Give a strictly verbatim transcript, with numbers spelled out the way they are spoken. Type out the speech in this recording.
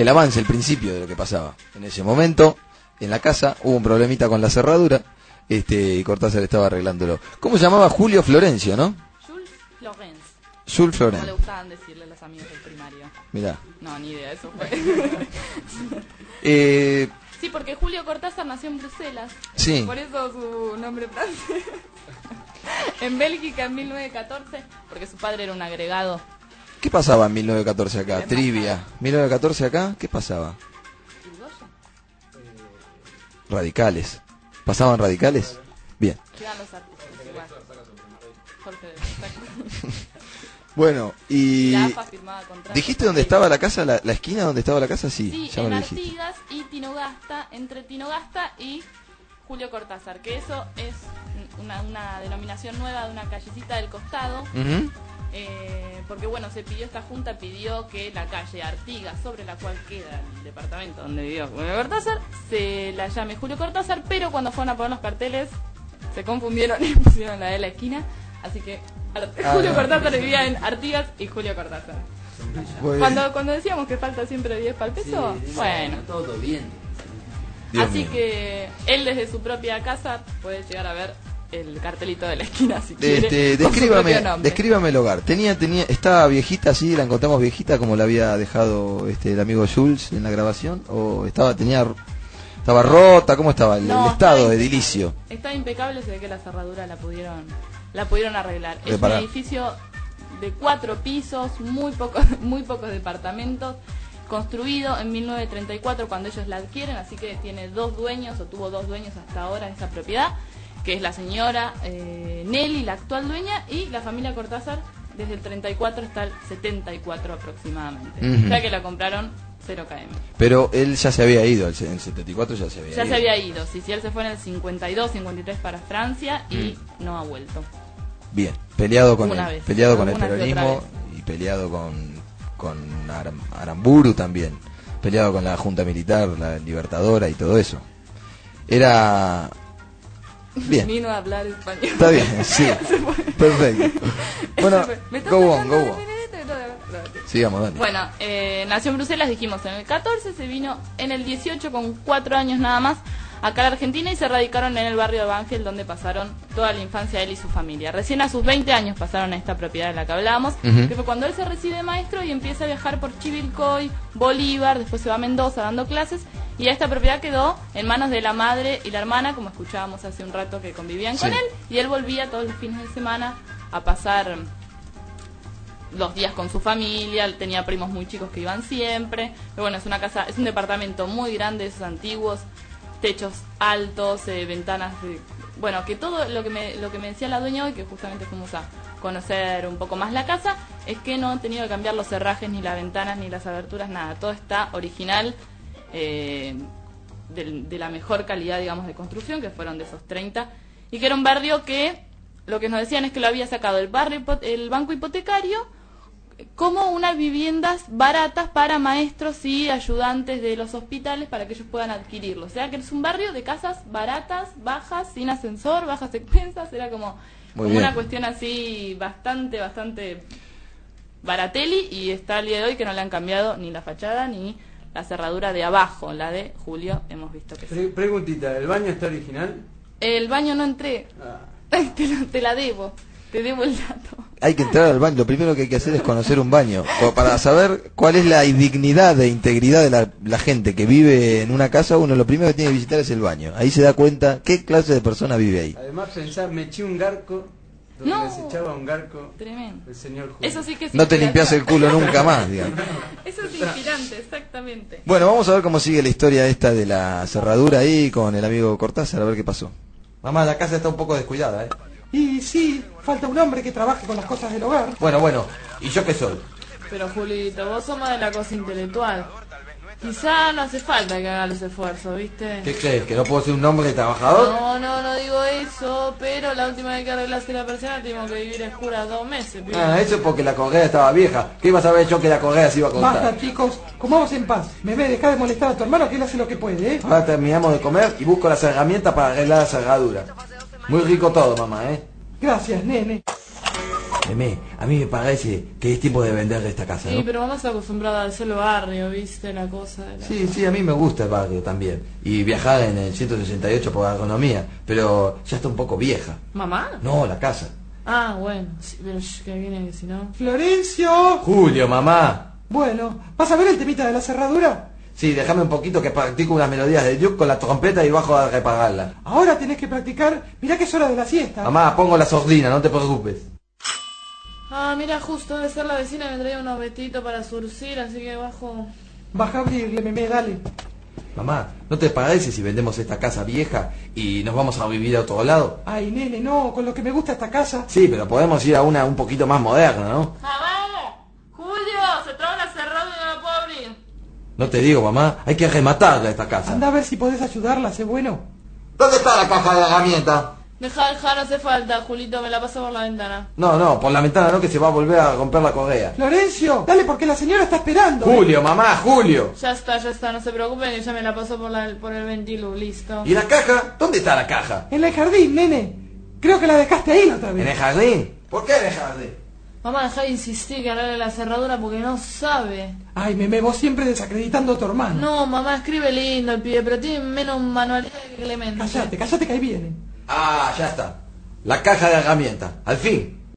el avance, el principio de lo que pasaba. En ese momento, en la casa, hubo un problemita con la cerradura, este, y Cortázar estaba arreglándolo. ¿Cómo se llamaba? Julio Florencio, ¿no? Jules Florence. Jules Florence. Como le gustaban decirle a los amigos del primario. Mirá. No, ni idea, eso fue. eh... Sí, porque Julio Cortázar nació en Bruselas. Sí. Por eso su nombre francés. En Bélgica en mil novecientos catorce, porque su padre era un agregado. ¿Qué pasaba en mil novecientos catorce acá? Trivia. ¿mil novecientos catorce acá? ¿Qué pasaba? Radicales. ¿Pasaban radicales? Bien. Quedan los artistas, igual. Jorge, bueno, y... La A F A firmaba contrato. ¿Dijiste dónde estaba la casa? ¿La, la esquina donde estaba la casa? Sí, sí, ya me en lo dijiste. Artigas y Tinogasta, entre Tinogasta y Julio Cortázar, que eso es una, una denominación nueva de una callecita del costado. Uh-huh. Eh, porque bueno, se pidió, esta junta pidió que la calle Artigas, sobre la cual queda el departamento donde vivió Julio Cortázar, se la llame Julio Cortázar, pero cuando fueron a poner los carteles se confundieron y pusieron la de la esquina, así que Ar- ah, Julio no. Cortázar vivía en Artigas y Julio Cortázar. Bueno. Cuando cuando decíamos que falta siempre diez para el peso, sí, bueno, todo bien. Dios así mío. Que él desde su propia casa puede llegar a ver el cartelito de la esquina si quiere. Este, descríbame, descríbame el hogar. Tenía, tenía, estaba viejita así, la encontramos viejita como la había dejado este el amigo Jules en la grabación, o estaba, tenía, estaba rota, ¿cómo estaba el, no, el estado de edilicio? Está impecable, se ve que la cerradura la pudieron, la pudieron arreglar. Es Reparar. Un edificio de cuatro pisos, muy pocos, muy pocos departamentos, construido en mil novecientos treinta y cuatro cuando ellos la adquieren, así que tiene dos dueños, o tuvo dos dueños hasta ahora esa propiedad, que es la señora eh, Nelly, la actual dueña, y la familia Cortázar desde el treinta y cuatro hasta el setenta y cuatro aproximadamente. Uh-huh. O sea que la compraron cero kilómetros. Pero él ya se había ido, en el setenta y cuatro ya se había ya ido. Ya se había ido, sí, sí, él se fue en el cincuenta y dos, cincuenta y tres para Francia y mm. no ha vuelto. Bien, peleado con Una el, vez, peleado con el peronismo y peleado con, con Aram, Aramburu también, peleado con la Junta Militar, la Libertadora y todo eso. Era... Bien. Vino a hablar español. Está bien, sí. Perfecto. Bueno, go on, go on. Sigamos, dale. Bueno, eh, nació en Bruselas, dijimos, en el catorce, se vino en el dieciocho con cuatro años nada más acá a la Argentina y se radicaron en el barrio de Banfield, donde pasaron toda la infancia él y su familia. Recién a sus veinte años pasaron a esta propiedad de la que hablábamos, uh-huh. que fue cuando él se recibe maestro y empieza a viajar por Chivilcoy, Bolívar, después se va a Mendoza dando clases, y esta propiedad quedó en manos de la madre y la hermana, como escuchábamos hace un rato que convivían sí. con él, y él volvía todos los fines de semana a pasar los días con su familia, tenía primos muy chicos que iban siempre, pero bueno, es una casa, es un departamento muy grande, esos antiguos, techos altos, eh, ventanas, de, bueno, que todo lo que me lo que me decía la dueña hoy, que justamente fuimos a conocer un poco más la casa, es que no han tenido que cambiar los cerrajes, ni las ventanas, ni las aberturas, nada, todo está original, eh, de, de la mejor calidad, digamos, de construcción, que fueron de esos treinta, y que era un barrio que, lo que nos decían es que lo había sacado el barrio, el banco hipotecario, como unas viviendas baratas para maestros y ayudantes de los hospitales para que ellos puedan adquirirlo. O sea que es un barrio de casas baratas, bajas, sin ascensor, bajas expensas, era como, como una cuestión así bastante, bastante barateli, y está el día de hoy que no le han cambiado ni la fachada ni la cerradura de abajo, la de Julio, hemos visto que Pre- sí. Preguntita, ¿el baño está original? El baño no entré, ah. te, lo, te la debo, te debo el dato. Hay que entrar al baño, lo primero que hay que hacer es conocer un baño, para saber cuál es la dignidad e integridad de la, la gente que vive en una casa. Uno lo primero que tiene que visitar es el baño, ahí se da cuenta qué clase de persona vive ahí. Además pensar, me eché un garco, donde no, se echaba un garco tremendo. El señor Julio. Eso sí que es no te limpias el culo nunca más, digamos. Eso es inspirante, exactamente. Bueno, vamos a ver cómo sigue la historia esta de la cerradura ahí con el amigo Cortázar, a ver qué pasó. Mamá, la casa está un poco descuidada, ¿eh? Y sí, falta un hombre que trabaje con las cosas del hogar. Bueno, bueno, ¿y yo qué soy? Pero Julito, vos sos más de la cosa intelectual. Quizá no hace falta que haga los esfuerzos, ¿viste? ¿Qué crees? ¿Que no puedo ser un hombre trabajador? No, no, no digo eso, pero la última vez que arreglaste la persiana tuvimos que vivir en jura dos meses. ¿viste? Ah, eso es porque la correa estaba vieja. ¿Qué iba a saber yo que la correa se iba a cortar? Basta, chicos, comamos en paz. Me ve, dejá de molestar a tu hermano, que él hace lo que puede, ¿eh? Ahora terminamos de comer y busco las herramientas para arreglar la cerradura. Muy rico todo, mamá, ¿eh? Gracias, nene. Memé, a mí me parece que es tiempo de vender esta casa, Sí, ¿no? pero mamá está acostumbrada a hacerlo barrio, ¿viste? La cosa de la... Sí, sí, a mí me gusta el barrio también. Y viajar en el ciento sesenta y ocho por agronomía, pero ya está un poco vieja. ¿Mamá? No, la casa. Ah, bueno, sí, pero shh, que viene si no... Florencio. Julio, mamá. Bueno, ¿vas a ver el temita de la cerradura? Sí, déjame un poquito que practico unas melodías de Duke con la trompeta y bajo a repagarla. Ahora tenés que practicar. Mirá que es hora de la siesta. Mamá, pongo la sordina, no te preocupes. Ah, mira, justo debe ser la vecina que me traía unos vestidos para surcir, así que bajo... Baja a abrirle, Memé, dale. Mamá, ¿no te parece si vendemos esta casa vieja y nos vamos a vivir a otro lado? Ay, nene, no, con lo que me gusta esta casa. Sí, pero podemos ir a una un poquito más moderna, ¿no? ¡Mamá! ¡Julio! Se traba la cerrada y no la puedo abrir. No te digo, mamá, hay que rematarla esta casa. Anda a ver si podés ayudarla, sé bueno. ¿Dónde está la caja de herramientas? Deja, deja, no hace falta, Julito, me la paso por la ventana. No, no, por la ventana no, que se va a volver a romper la correa. Florencio, dale porque la señora está esperando. Julio, mamá, Julio. Ya está, ya está, no se preocupen que ya me la paso por, la, por el ventilo, listo. ¿Y la caja? ¿Dónde está la caja? En el jardín, nene. Creo que la dejaste ahí la otra ¿En vez. el jardín? ¿Por qué en el jardín? Mamá, deja de insistir que hablarle la cerradura porque no sabe. Ay, Memé, vos siempre desacreditando a tu hermano. No, mamá, escribe lindo el pibe, pero tiene menos manualidad que Clemente. Cállate, cállate que ahí viene. Ah, ya está. La caja de herramientas. Al fin.